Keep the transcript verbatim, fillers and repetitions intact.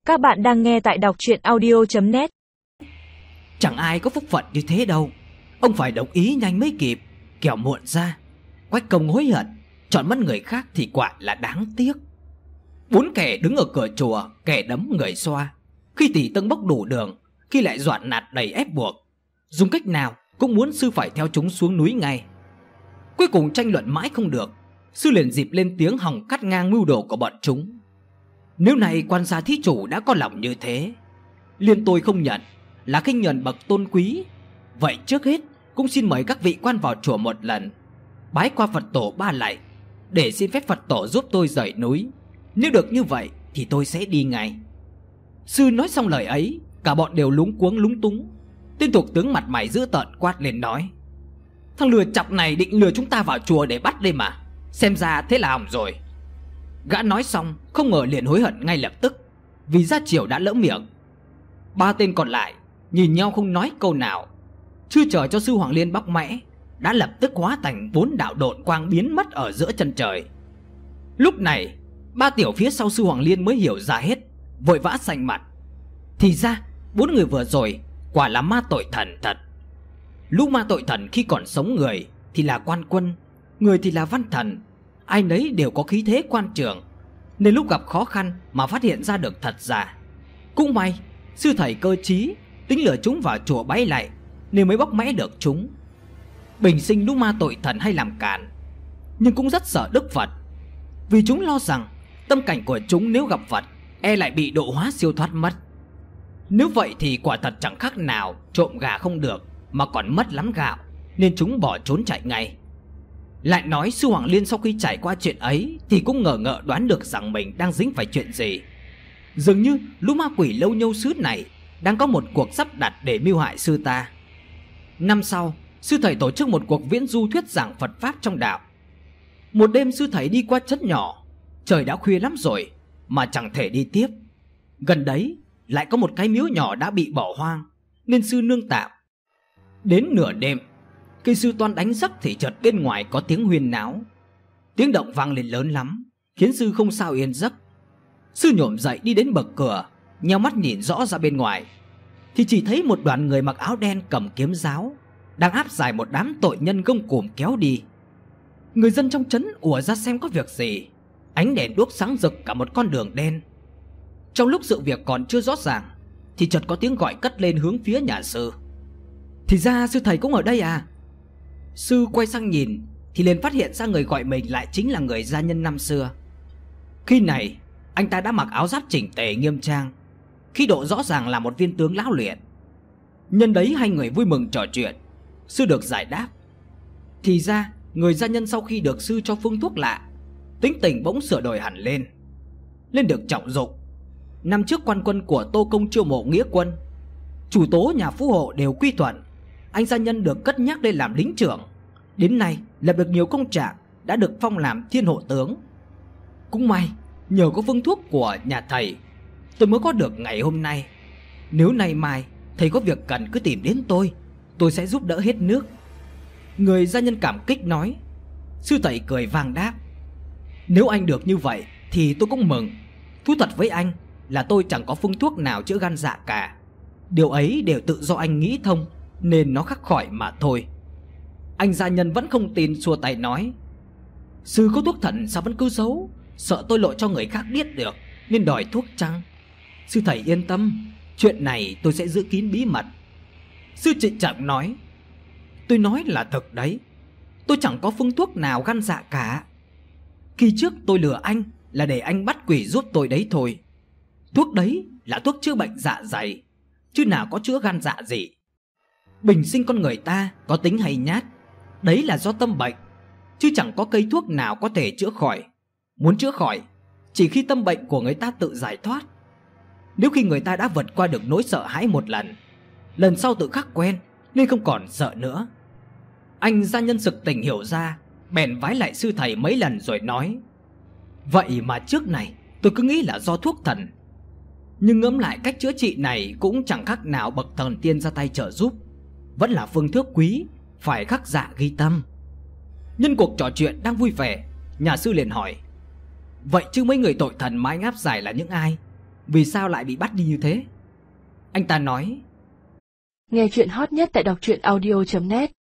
Các bạn đang nghe tại đọc truyện audio chấm net. Chẳng ai có phúc phận như thế đâu. Ông phải đồng ý nhanh mới kịp, kẻo muộn ra Quách Công hối hận, chọn mất người khác thì quả là đáng tiếc. Bốn kẻ đứng ở cửa chùa, kẻ đấm người xoa. Khi tỷ tâng bốc đủ đường, khi lại dọa nạt đầy ép buộc, dùng cách nào cũng muốn sư phải theo chúng xuống núi ngay. Cuối cùng tranh luận mãi không được, sư liền dịp lên tiếng hòng cắt ngang mưu đồ của bọn chúng. Nếu này quan gia thí chủ đã có lòng như thế, liền tôi không nhận, là khinh nhờn bậc tôn quý. Vậy trước hết cũng xin mời các vị quan vào chùa một lần, bái qua Phật tổ ba lạy, để xin phép Phật tổ giúp tôi rời núi. Nếu được như vậy thì tôi sẽ đi ngay. Sư nói xong lời ấy, cả bọn đều lúng cuống lúng túng. Tên thuộc tướng mặt mày dữ tợn quát lên nói: Thằng lừa chọc này định lừa chúng ta vào chùa để bắt đây mà, xem ra thế là hỏng rồi. Gã nói xong không ngờ liền hối hận ngay lập tức, vì gia chiều đã lỡ miệng. Ba tên còn lại nhìn nhau không nói câu nào. Chưa chờ cho sư Hoàng Liên bóc mẽ, đã lập tức hóa thành bốn đạo độn quang biến mất ở giữa chân trời. Lúc này ba tiểu phía sau sư Hoàng Liên mới hiểu ra hết, vội vã xanh mặt. Thì ra bốn người vừa rồi quả là ma tội thần thật. Lũ ma tội thần khi còn sống người thì là quan quân, người thì là văn thần, ai nấy đều có khí thế quan trường, nên lúc gặp khó khăn mà phát hiện ra được thật giả. Cũng may sư thầy cơ trí tính lừa chúng vào chùa bái lạy, nên mới bóc mẽ được chúng. Bình sinh lũ ma tội thần hay làm càn, nhưng cũng rất sợ Đức Phật, vì chúng lo rằng tâm cảnh của chúng nếu gặp Phật e lại bị độ hóa siêu thoát mất. Nếu vậy thì quả thật chẳng khác nào trộm gà không được mà còn mất lắm gạo, nên chúng bỏ trốn chạy ngay. Lại nói sư Hoàng Liên sau khi trải qua chuyện ấy thì cũng ngờ ngợ đoán được rằng mình đang dính phải chuyện gì. Dường như lũ ma quỷ lâu nhâu xứ này đang có một cuộc sắp đặt để mưu hại sư ta. Năm sau, sư thầy tổ chức một cuộc viễn du thuyết giảng Phật pháp trong đạo. Một đêm sư thầy đi qua trấn nhỏ, trời đã khuya lắm rồi mà chẳng thể đi tiếp. Gần đấy lại có một cái miếu nhỏ đã bị bỏ hoang, nên sư nương tạm. Đến nửa đêm, khi sư toan đánh giấc thì chợt bên ngoài có tiếng huyên náo. Tiếng động vang lên lớn lắm, khiến sư không sao yên giấc. Sư nhổm dậy đi đến bậc cửa, nheo mắt nhìn rõ ra bên ngoài, thì chỉ thấy một đoàn người mặc áo đen cầm kiếm giáo đang áp giải một đám tội nhân gông cùm kéo đi. Người dân trong trấn ùa ra xem có việc gì. Ánh đèn đuốc sáng rực cả một con đường đen. Trong lúc sự việc còn chưa rõ ràng thì chợt có tiếng gọi cất lên hướng phía nhà sư. Thì ra sư thầy cũng ở đây à? Sư quay sang nhìn thì liền phát hiện ra người gọi mình lại chính là người gia nhân năm xưa. Khi này anh ta đã mặc áo giáp chỉnh tề nghiêm trang, khí độ rõ ràng là một viên tướng lão luyện. Nhân đấy hai người vui mừng trò chuyện, sư được giải đáp. Thì ra người gia nhân sau khi được sư cho phương thuốc lạ, tính tình bỗng sửa đổi hẳn lên, lên được trọng dụng. Năm trước quan quân của Tô Công chiêu mộ nghĩa quân, chủ tố nhà phú hộ đều quy thuận. Anh gia nhân được cất nhắc lên làm lính trưởng, đến nay lập được nhiều công trạng, đã được phong làm thiên hộ tướng. Cũng may nhờ có phương thuốc của nhà thầy tôi mới có được ngày hôm nay. Nếu nay mai thầy có việc cần cứ tìm đến tôi, tôi sẽ giúp đỡ hết nước. Người gia nhân cảm kích nói. Sư thầy cười vang đáp: Nếu anh được như vậy thì tôi cũng mừng. Thú thật với anh là tôi chẳng có phương thuốc nào chữa gan dạ cả. Điều ấy đều tự do anh nghĩ thông, nên nó khắc khỏi mà thôi. Anh gia nhân vẫn không tin, xua tay nói: Sư có thuốc thần sao vẫn cứ giấu, sợ tôi lộ cho người khác biết được nên đòi thuốc chăng? Sư thầy yên tâm, chuyện này tôi sẽ giữ kín bí mật. Sư trịnh trọng nói: Tôi nói là thật đấy, tôi chẳng có phương thuốc nào gan dạ cả. Khi trước tôi lừa anh là để anh bắt quỷ giúp tôi đấy thôi. Thuốc đấy là thuốc chữa bệnh dạ dày, chứ nào có chữa gan dạ gì. Bình sinh con người ta có tính hay nhát, đấy là do tâm bệnh, chứ chẳng có cây thuốc nào có thể chữa khỏi. Muốn chữa khỏi chỉ khi tâm bệnh của người ta tự giải thoát. Nếu khi người ta đã vượt qua được nỗi sợ hãi một lần, lần sau tự khắc quen nên không còn sợ nữa. Anh gia nhân sực tỉnh hiểu ra, bèn vái lại sư thầy mấy lần rồi nói: Vậy mà trước này tôi cứ nghĩ là do thuốc thần, nhưng ngẫm lại cách chữa trị này cũng chẳng khác nào bậc thần tiên ra tay trợ giúp, vẫn là phương thuốc quý, phải khắc dạ ghi tâm. Nhân cuộc trò chuyện đang vui vẻ, nhà sư liền hỏi: Vậy chứ mấy người tội thần mà anh áp giải là những ai? vì sao lại bị bắt đi như thế. Anh ta nói: Nghe chuyện hot nhất tại đọc truyện audio chấm net.